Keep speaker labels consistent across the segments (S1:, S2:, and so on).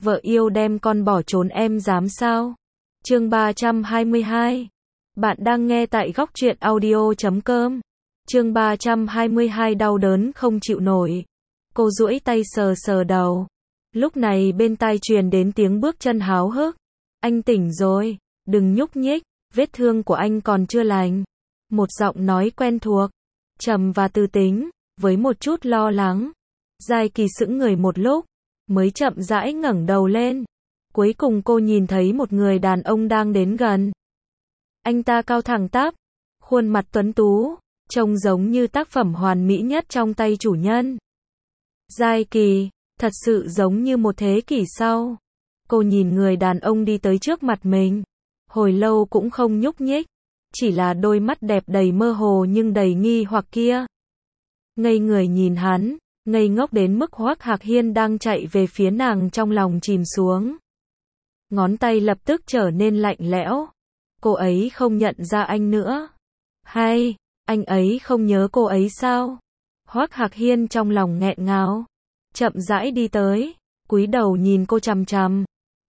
S1: Vợ yêu đem con bỏ trốn em dám sao? Chương 322. Bạn đang nghe tại góc truyện audio.com. Chương 322 đau đớn không chịu nổi. Cô duỗi tay sờ sờ đầu. Lúc này bên tai truyền đến tiếng bước chân háo hức. Anh tỉnh rồi, đừng nhúc nhích, vết thương của anh còn chưa lành. Một giọng nói quen thuộc, trầm và tư tính, với một chút lo lắng. Giai Kỳ sững người một lúc, mới chậm rãi ngẩng đầu lên. Cuối cùng cô nhìn thấy một người đàn ông đang đến gần. Anh ta cao thẳng tắp, khuôn mặt tuấn tú, trông giống như tác phẩm hoàn mỹ nhất trong tay chủ nhân. Giai Kỳ, thật sự giống như một thế kỷ sau. Cô nhìn người đàn ông đi tới trước mặt mình, hồi lâu cũng không nhúc nhích, chỉ là đôi mắt đẹp đầy mơ hồ nhưng đầy nghi hoặc kia. Ngây người nhìn hắn, ngây ngốc đến mức Hoắc Hạc Hiên đang chạy về phía nàng trong lòng chìm xuống. Ngón tay lập tức trở nên lạnh lẽo. Cô ấy không nhận ra anh nữa. Hay, anh ấy không nhớ cô ấy sao? Hoắc Hạc Hiên trong lòng nghẹn ngào, chậm rãi đi tới, cúi đầu nhìn cô chằm chằm.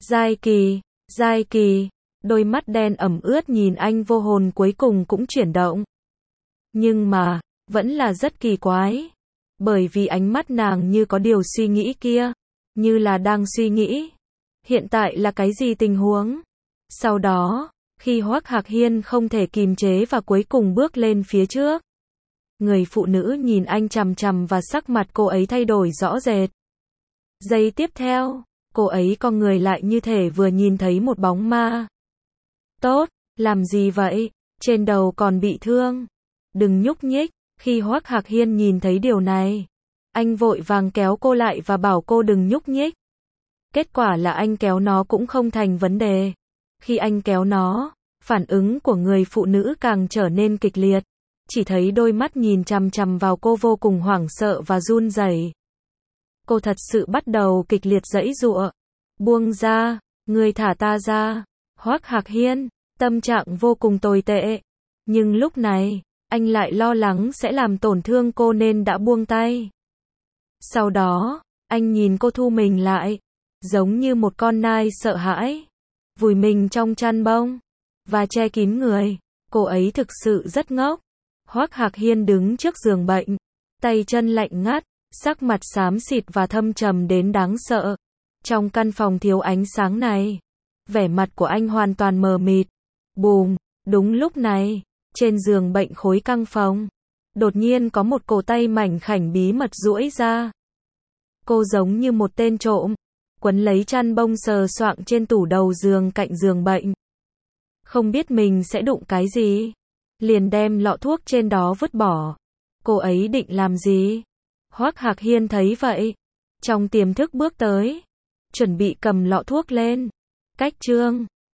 S1: Giai Kỳ, đôi mắt đen ẩm ướt nhìn anh vô hồn cuối cùng cũng chuyển động. Nhưng mà, vẫn là rất kỳ quái. Bởi vì ánh mắt nàng như có điều suy nghĩ kia, như là đang suy nghĩ. Hiện tại là cái gì tình huống? Sau đó, khi Hoắc Hạc Hiên không thể kìm chế và cuối cùng bước lên phía trước. Người phụ nữ nhìn anh chằm chằm và sắc mặt cô ấy thay đổi rõ rệt. Giây tiếp theo, cô ấy cong người lại như thể vừa nhìn thấy một bóng ma. Tốt, làm gì vậy? Trên đầu còn bị thương. Đừng nhúc nhích. Khi Hoắc Hạc Hiên nhìn thấy điều này, anh vội vàng kéo cô lại và bảo cô đừng nhúc nhích. Kết quả là anh kéo nó cũng không thành vấn đề. Khi anh kéo nó, phản ứng của người phụ nữ càng trở nên kịch liệt. Chỉ thấy đôi mắt nhìn chằm chằm vào cô vô cùng hoảng sợ và run rẩy. Cô thật sự bắt đầu kịch liệt giãy giụa. Buông ra, người thả ta ra. Hoắc Hạc Hiên, tâm trạng vô cùng tồi tệ. Nhưng lúc này, anh lại lo lắng sẽ làm tổn thương cô nên đã buông tay. Sau đó, anh nhìn cô thu mình lại, giống như một con nai sợ hãi, vùi mình trong chăn bông và che kín người. Cô ấy thực sự rất ngốc. Hoắc Hạc Hiên đứng trước giường bệnh, tay chân lạnh ngắt, sắc mặt xám xịt và thâm trầm đến đáng sợ. Trong căn phòng thiếu ánh sáng này, vẻ mặt của anh hoàn toàn mờ mịt. Bùm, đúng lúc này, trên giường bệnh khối căng phòng, đột nhiên có một cổ tay mảnh khảnh bí mật duỗi ra. Cô giống như một tên trộm, quấn lấy chăn bông sờ soạng trên tủ đầu giường cạnh giường bệnh. Không biết mình sẽ đụng cái gì, liền đem lọ thuốc trên đó vứt bỏ. Cô ấy định làm gì? Hoắc Hạc Hiên thấy vậy, trong tiềm thức bước tới, chuẩn bị cầm lọ thuốc lên. Cách chương